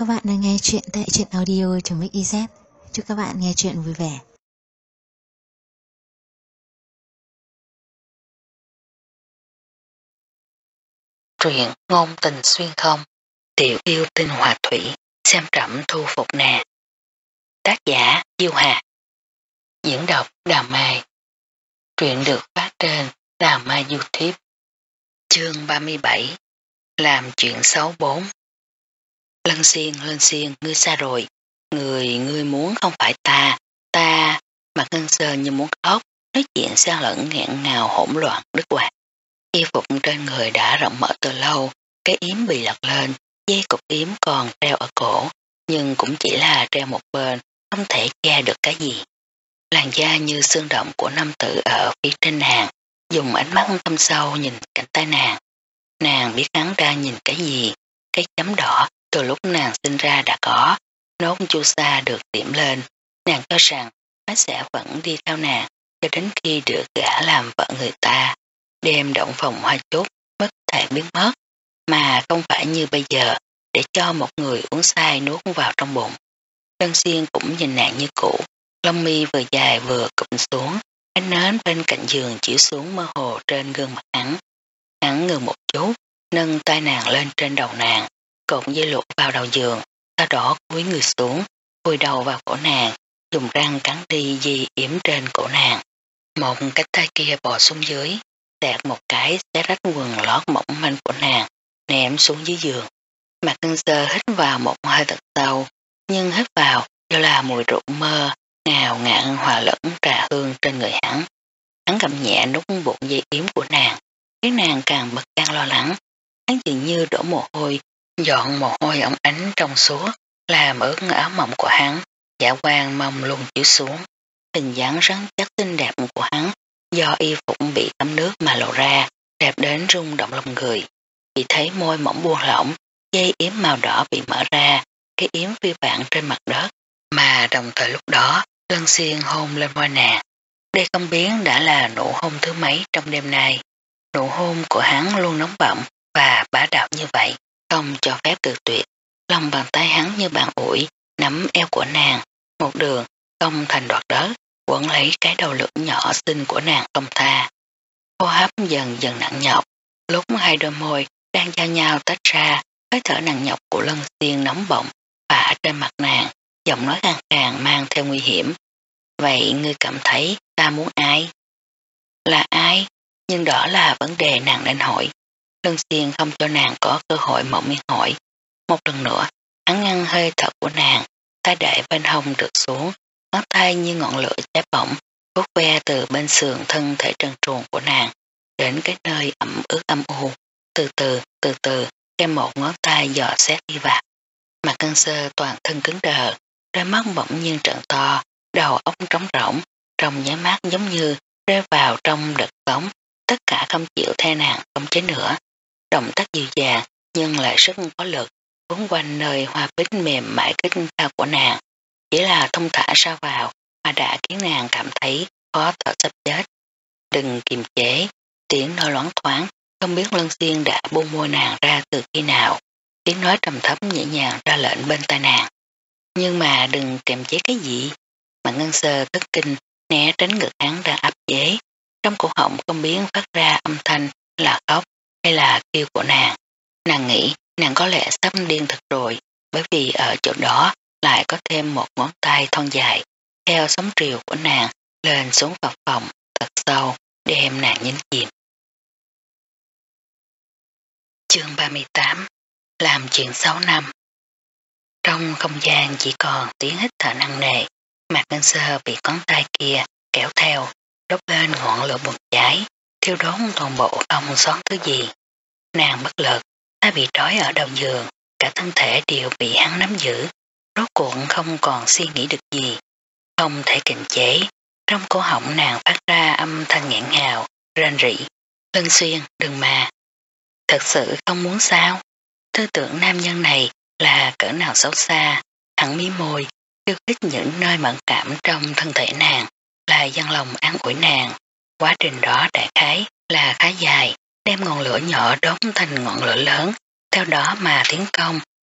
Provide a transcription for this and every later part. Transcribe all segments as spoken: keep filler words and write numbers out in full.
các bạn đang nghe chuyện tại truyện audio.mix.iz. Chúc các bạn nghe chuyện vui vẻ. Truyện ngôn tình xuyên không, tiểu yêu tinh hòa thủy, xem trẫm thu phục nàng. Tác giả Diêu Hà. Diễn đọc Đào Mai. Truyện được phát trên Đào Mai YouTube. Chương ba mươi bảy. Làm chuyện xấu bốn. Lân Xiên, Lân Xiên, ngươi xa rồi. Người ngươi muốn không phải ta. Ta, mặt Ngân Sơn như muốn khóc, nói chuyện xen lẫn nghẹn ngào hỗn loạn đứt quạt. Y phục trên người đã rộng mở từ lâu, cái yếm bị lật lên, dây cục yếm còn treo ở cổ, nhưng cũng chỉ là treo một bên, không thể che được cái gì. Làn da như xương động của nam tử ở phía trên nàng, dùng ánh mắt thâm sâu nhìn cánh tay nàng. Nàng biết hắn ra nhìn cái gì, cái chấm đỏ từ lúc nàng sinh ra đã có, nốt chu sa được điểm lên. Nàng cho rằng nó sẽ vẫn đi theo nàng cho đến khi được gả làm vợ người ta. Đêm động phòng hoa chút mất thể biến mất, mà không phải như bây giờ để cho một người uống say nuốt vào trong bụng. Lân Xiên cũng nhìn nàng như cũ, lông mi vừa dài vừa cụm xuống, ánh nến bên cạnh giường chiếu xuống mơ hồ trên gương mặt hắn. Hắn ngừng một chút, nâng tay nàng lên trên đầu nàng, cột dây lụa vào đầu giường, sau đó cúi người xuống, vùi đầu vào cổ nàng, dùng răng cắn đi dây yếm trên cổ nàng. Một cái tay kia bò xuống dưới, tẹt một cái xé rách quần lót mỏng manh của nàng, ném xuống dưới giường. Mặt Ngân Sơ hít vào một hơi thật sâu, nhưng hít vào do là mùi rượu mơ, ngào ngạn hòa lẫn trà hương trên người hắn. Hắn cầm nhẹ nút buộc dây yếm của nàng, khiến nàng càng bất an lo lắng. Hắn dường như đổ mồ hôi, dọn mồ hôi ống ánh trong suốt, làm ướt áo mỏng của hắn, dạ quang mông lung chiếu xuống. Hình dáng rắn chắc xinh đẹp của hắn do y phục bị thấm nước mà lộ ra, đẹp đến rung động lòng người. Chỉ thấy môi mỏng buông lỏng, dây yếm màu đỏ bị mở ra, cái yếm phiêu bảng trên mặt đất, mà đồng thời lúc đó Lân Xiên hôn lên môi nàng. Đây không biết đã là nụ hôn thứ mấy trong đêm nay. Nụ hôn của hắn luôn nóng bỏng và bá đạo như vậy, không cho phép cự tuyệt. Lòng bàn tay hắn như bàn ủi, nắm eo của nàng, một đường không thành đoạt đất, quấn lấy cái đầu lưỡi nhỏ xinh của nàng không tha. Hô hấp dần dần nặng nhọc, lúc hai đôi môi đang giao nhau tách ra, hơi thở nặng nhọc của Lân Xiên nóng bỏng phả trên mặt nàng, giọng nói khàn khàn mang theo nguy hiểm. Vậy ngươi cảm thấy ta muốn ai? Là ai? Nhưng đó là vấn đề nàng nên hỏi. Lân Xiên không cho nàng có cơ hội mở miệng hỏi. Một lần nữa, hắn ngăn hơi thở của nàng, tay để bên hông được xuống, ngón tay như ngọn lửa cháy bỏng, vuốt ve từ bên sườn thân thể trần truồng của nàng, đến cái nơi ẩm ướt âm u. Từ từ, từ từ, đem một ngón tay dò xét đi vào. Mặt Ngân Sơ toàn thân cứng đờ, đôi mắt bỗng nhiên trợn to, đầu óc trống rỗng, trong nháy mắt giống như rơi vào trong đợt sóng, tất cả không chịu theo nàng không chế nữa. Động tác dịu dàng nhưng lại rất có lực, cuốn quanh nơi hoa bích mềm mại kích cao của nàng, chỉ là thông thả ra vào mà đã khiến nàng cảm thấy khó thở sắp chết. Đừng kiềm chế, tiếng nói loáng thoáng, không biết Lân Xiên đã buông môi nàng ra từ khi nào. Tiếng nói trầm thấp nhẹ nhàng ra lệnh bên tai nàng. Nhưng mà đừng kiềm chế cái gì. Mà Ngân Sơ thất kinh, né tránh ngực hắn đang áp chế. Trong cổ họng không biết phát ra âm thanh là khóc hay là kêu của nàng. Nàng nghĩ nàng có lẽ sắp điên thật rồi, bởi vì ở chỗ đó lại có thêm một ngón tay thon dài, theo sóng triều của nàng lên xuống vào phòng thật sâu, đem nàng nhấn chìm. Chương ba mươi tám. Làm chuyện sáu năm. Trong không gian chỉ còn tiếng hít thở nặng nề, Mạc Ngân Sơ bị ngón tay kia kéo theo, đốt lên ngọn lửa bùng cháy, thiêu đốt toàn bộ không xót thứ gì. Nàng bất lực, ta bị trói ở đầu giường, cả thân thể đều bị hắn nắm giữ, rốt cuộc không còn suy nghĩ được gì, không thể kiềm chế. Trong cổ họng nàng phát ra âm thanh nghẹn ngào, rên rỉ. Lân Xuyên, đừng mà. Thật sự không muốn sao? Tư tưởng nam nhân này là cỡ nào xấu xa, hắn mí môi, yêu thích những nơi mẫn cảm trong thân thể nàng, là dâng lòng an ủi nàng. Quá trình đó đại khái là khá dài, đem ngọn lửa nhỏ đốt thành ngọn lửa lớn, theo đó mà tiến công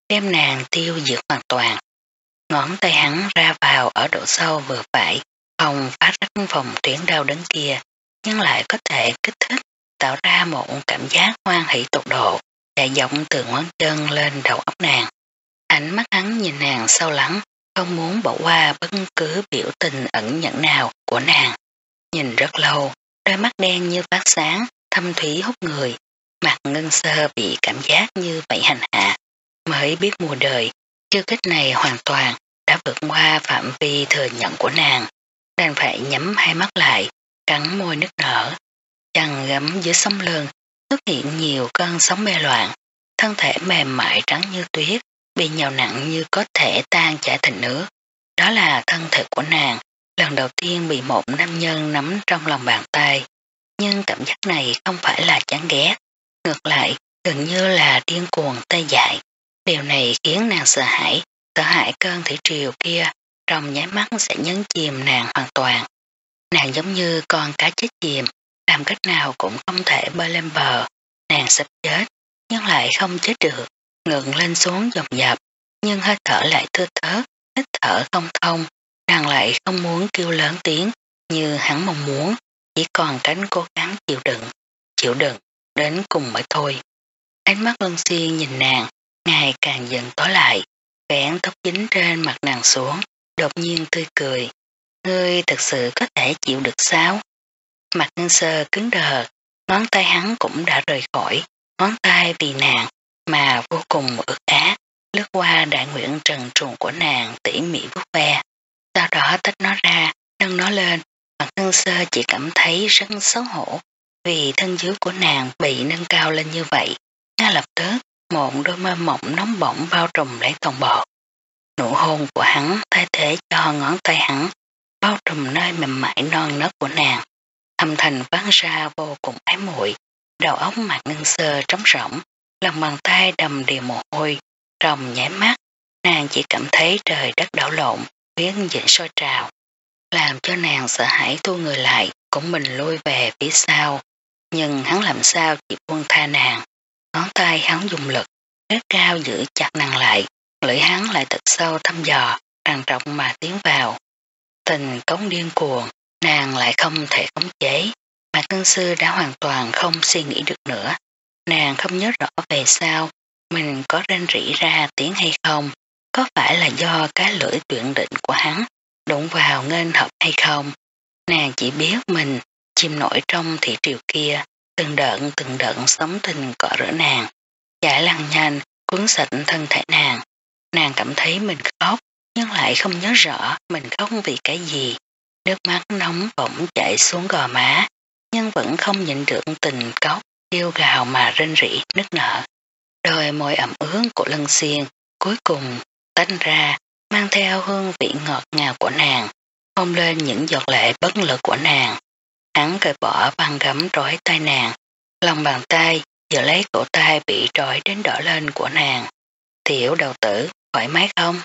đem nàng tiêu diệt hoàn toàn. Ngón tay hắn ra vào ở độ sâu vừa phải, không phá rách vòng tuyến đau đớn kia, nhưng lại có thể kích thích, tạo ra một cảm giác hoan hỷ tột độ, chạy dọng từ ngón chân lên đầu óc nàng. Ánh mắt hắn nhìn nàng sâu lắng, không muốn bỏ qua bất cứ biểu tình ẩn nhẫn nào của nàng. Nhìn rất lâu, đôi mắt đen như phát sáng, thâm thúy hút người, mặt Ngân Sơ bị cảm giác như vậy hành hạ, mới biết mùa đời, chiêu kích này hoàn toàn đã vượt qua phạm vi thừa nhận của nàng, đành phải nhắm hai mắt lại, cắn môi nức nở. Chăn gấm dưới sống lưng, xuất hiện nhiều cơn sóng mê loạn, thân thể mềm mại trắng như tuyết, bị nhào nặng như có thể tan chảy thành nước. Đó là thân thể của nàng, lần đầu tiên bị một nam nhân nắm trong lòng bàn tay. Nhưng cảm giác này không phải là chán ghét, ngược lại gần như là điên cuồng tê dại. Điều này khiến nàng sợ hãi, sợ hãi cơn thủy triều kia trong nháy mắt sẽ nhấn chìm nàng hoàn toàn. Nàng giống như con cá chết chìm, làm cách nào cũng không thể bơi lên bờ. Nàng sắp chết, nhưng lại không chết được, ngừng lên xuống dồn dập, nhưng hơi thở lại thưa thớt, hít thở không thông. Nàng lại không muốn kêu lớn tiếng như hắn mong muốn, chỉ còn cánh cố gắng chịu đựng, chịu đựng, đến cùng mới thôi. Ánh mắt Lân Xuyên nhìn nàng, ngày càng dần tối lại, vén tóc dính trên mặt nàng xuống, đột nhiên tươi cười. Ngươi thật sự có thể chịu được sao? Mặt Ngân Sơ cứng đờ, ngón tay hắn cũng đã rời khỏi, ngón tay vì nàng mà vô cùng ướt át, lướt qua đại nguyện trần truồng của nàng tỉ mỉ vuốt ve. Sau đó tách nó ra, nâng nó lên, mặt Ngân Sơ chỉ cảm thấy rất xấu hổ, vì thân dưới của nàng bị nâng cao lên như vậy. Ngay lập tức, một đôi mơ mộng nóng bỏng bao trùm lấy toàn bộ. Nụ hôn của hắn thay thế cho ngón tay hắn, bao trùm nơi mềm mại non nớt của nàng. Âm thanh vang ra vô cùng ái muội, đầu óc mặt Ngân Sơ trống rỗng, lòng bàn tay đầm đìa mồ hôi, trong nháy mắt, nàng chỉ cảm thấy trời đất đảo lộn, huyết dịch sôi trào, làm cho nàng sợ hãi thu người lại, cũng mình lui về phía sau. Nhưng hắn làm sao chỉ buông tha nàng, ngón tay hắn dùng lực, rất cao giữ chặt nàng lại, lưỡi hắn lại thật sâu thăm dò, tràn trọng mà tiến vào. Tình cống điên cuồng, nàng lại không thể khống chế, mà Ngân Sư đã hoàn toàn không suy nghĩ được nữa. Nàng không nhớ rõ về sao mình có rên rỉ ra tiếng hay không, có phải là do cái lưỡi tuyển định của hắn đụng vào nghênh hợp hay không. Nàng chỉ biết mình chìm nổi trong thị triều kia, từng đợn từng đợn sóng tình cọ rửa nàng, chảy lăn nhanh cuốn sạch thân thể nàng. Nàng cảm thấy mình khóc, nhưng lại không nhớ rõ mình khóc vì cái gì. Nước mắt nóng bỗng chảy xuống gò má, nhưng vẫn không nhịn được tình cốc kêu gào mà rên rỉ nức nở. Đôi môi ẩm ướt của Lân Xuyên cuối cùng tách ra, mang theo hương vị ngọt ngào của nàng, hôn lên những giọt lệ bất lực của nàng. Hắn cởi bỏ băng gấm trói tay nàng, lòng bàn tay giờ lấy cổ tay bị trói đến đỏ lên của nàng. Tiểu đầu tử, thoải mái không?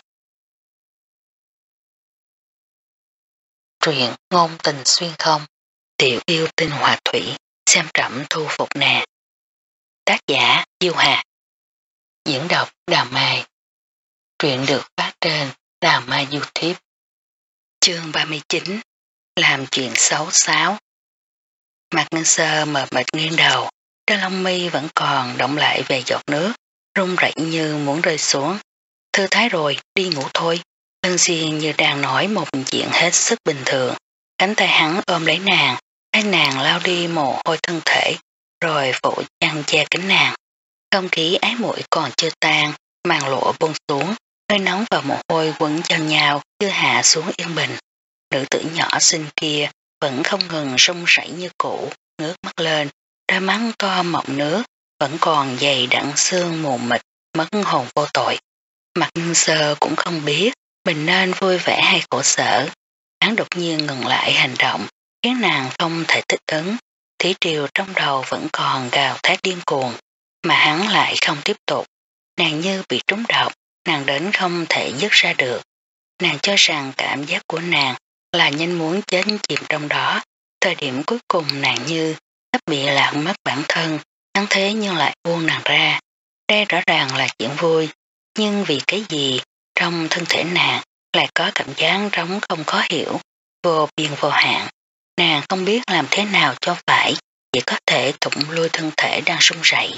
Truyện ngôn tình xuyên không, tiểu yêu tinh hòa thủy, xem trẫm thu phục nè. Tác giả Diêu Hà. Diễn đọc Đào Mai. Truyện được phát trên Đào Mai YouTube. Chương ba mươi chín. Làm chuyện xấu xáo. Mặt Ngân Sơ mờ mịt nghiêng đầu, trên lông mi vẫn còn động lại về giọt nước, run rẩy như muốn rơi xuống. Thư thái rồi, đi ngủ thôi. Lân Xuyên như đang nói một chuyện hết sức bình thường. Cánh tay hắn ôm lấy nàng, hai nàng lao đi mồ hôi thân thể, rồi phủ chăn che kính nàng. Không khí ái muội còn chưa tan, màn lụa buông xuống, hơi nóng và mồ hôi quấn vào nhau chưa hạ xuống yên bình. Nữ tử nhỏ xinh kia vẫn không ngừng rung rẩy như cũ, ngước mắt lên, đôi mắt to mọng nước, vẫn còn dày đặn xương mù mịt, mất hồn vô tội. Mặt Ngân Sơ cũng không biết mình nên vui vẻ hay khổ sở. Hắn đột nhiên ngừng lại hành động, khiến nàng không thể thích ứng. Thủy triều trong đầu vẫn còn gào thét điên cuồng, mà hắn lại không tiếp tục. Nàng như bị trúng độc, nàng đến không thể dứt ra được. Nàng cho rằng cảm giác của nàng là nhanh muốn chết chìm trong đó. Thời điểm cuối cùng nàng như sắp bị lạc mất bản thân, hắn thế nhưng lại buông nàng ra. Đây rõ ràng là chuyện vui, nhưng vì cái gì trong thân thể nàng lại có cảm giác trống không khó hiểu, vô biên vô hạn. Nàng không biết làm thế nào cho phải, chỉ có thể thụng lui thân thể đang run rẩy.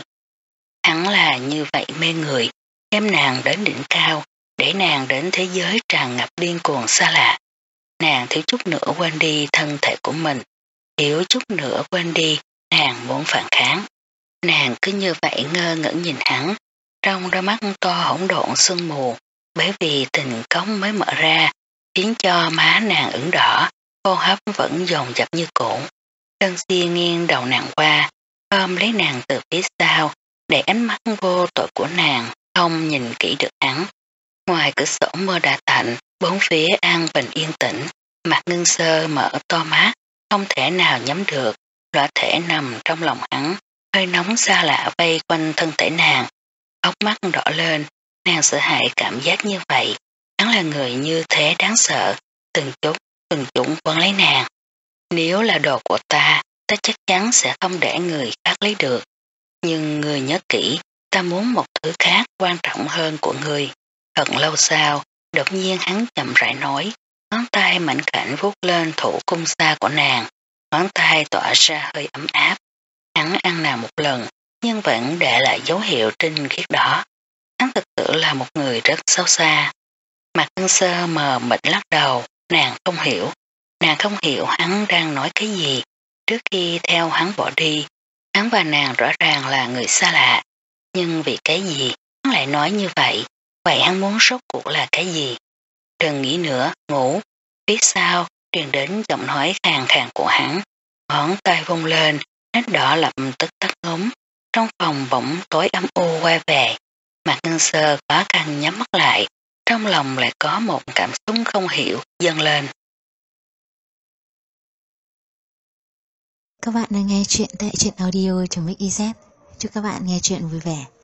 Hắn là như vậy mê người, đem nàng đến đỉnh cao, để nàng đến thế giới tràn ngập điên cuồng xa lạ. Nàng thiếu chút nữa quên đi thân thể của mình, thiếu chút nữa quên đi nàng muốn phản kháng. Nàng cứ như vậy ngơ ngẩn nhìn hắn, trong đôi mắt to hỗn độn sương mù, bởi vì tình cống mới mở ra, khiến cho má nàng ửng đỏ, hô hấp vẫn dồn dập như cũ. Tân Si nghiêng đầu nàng qua, ôm lấy nàng từ phía sau, để ánh mắt vô tội của nàng không nhìn kỹ được hắn. Ngoài cửa sổ mưa đã tạnh, bốn phía an bình yên tĩnh, Mạc Ngân Sơ mở to mắt, không thể nào nhắm được, lõa thể nằm trong lòng hắn, hơi nóng xa lạ vây quanh thân thể nàng. Ốc mắt đỏ lên, nàng sợ hãi cảm giác như vậy, hắn là người như thế đáng sợ, từng chút, từng chút quấn lấy nàng. Nếu là đồ của ta, ta chắc chắn sẽ không để người khác lấy được. Nhưng người nhớ kỹ, ta muốn một thứ khác quan trọng hơn của người. Thật lâu sau, đột nhiên hắn chậm rãi nói, ngón tay mảnh khảnh vuốt lên thủ cung xa của nàng, ngón tay tỏa ra hơi ấm áp. Hắn ăn nàng một lần, nhưng vẫn để lại dấu hiệu trinh khiết đó. Hắn thực sự là một người rất xấu xa. Mạc Ngân Sơ mờ mịt lắc đầu, nàng không hiểu. Nàng không hiểu hắn đang nói cái gì. Trước khi theo hắn bỏ đi, hắn và nàng rõ ràng là người xa lạ. Nhưng vì cái gì hắn lại nói như vậy? Vậy hắn muốn rốt cuộc là cái gì? Đừng nghĩ nữa, ngủ. Phía sau truyền đến giọng nói khàn khàn của hắn. Ngón tay vung lên, nét đỏ lập tức tắt ngấm. Trong phòng bỗng tối âm u quay về. Mạc Ngân Sơ khó khăn nhắm mắt lại. Trong lòng lại có một cảm xúc không hiểu dâng lên. Các bạn đang nghe chuyện tại truyện audio.mixyz. Chúc các bạn nghe chuyện vui vẻ.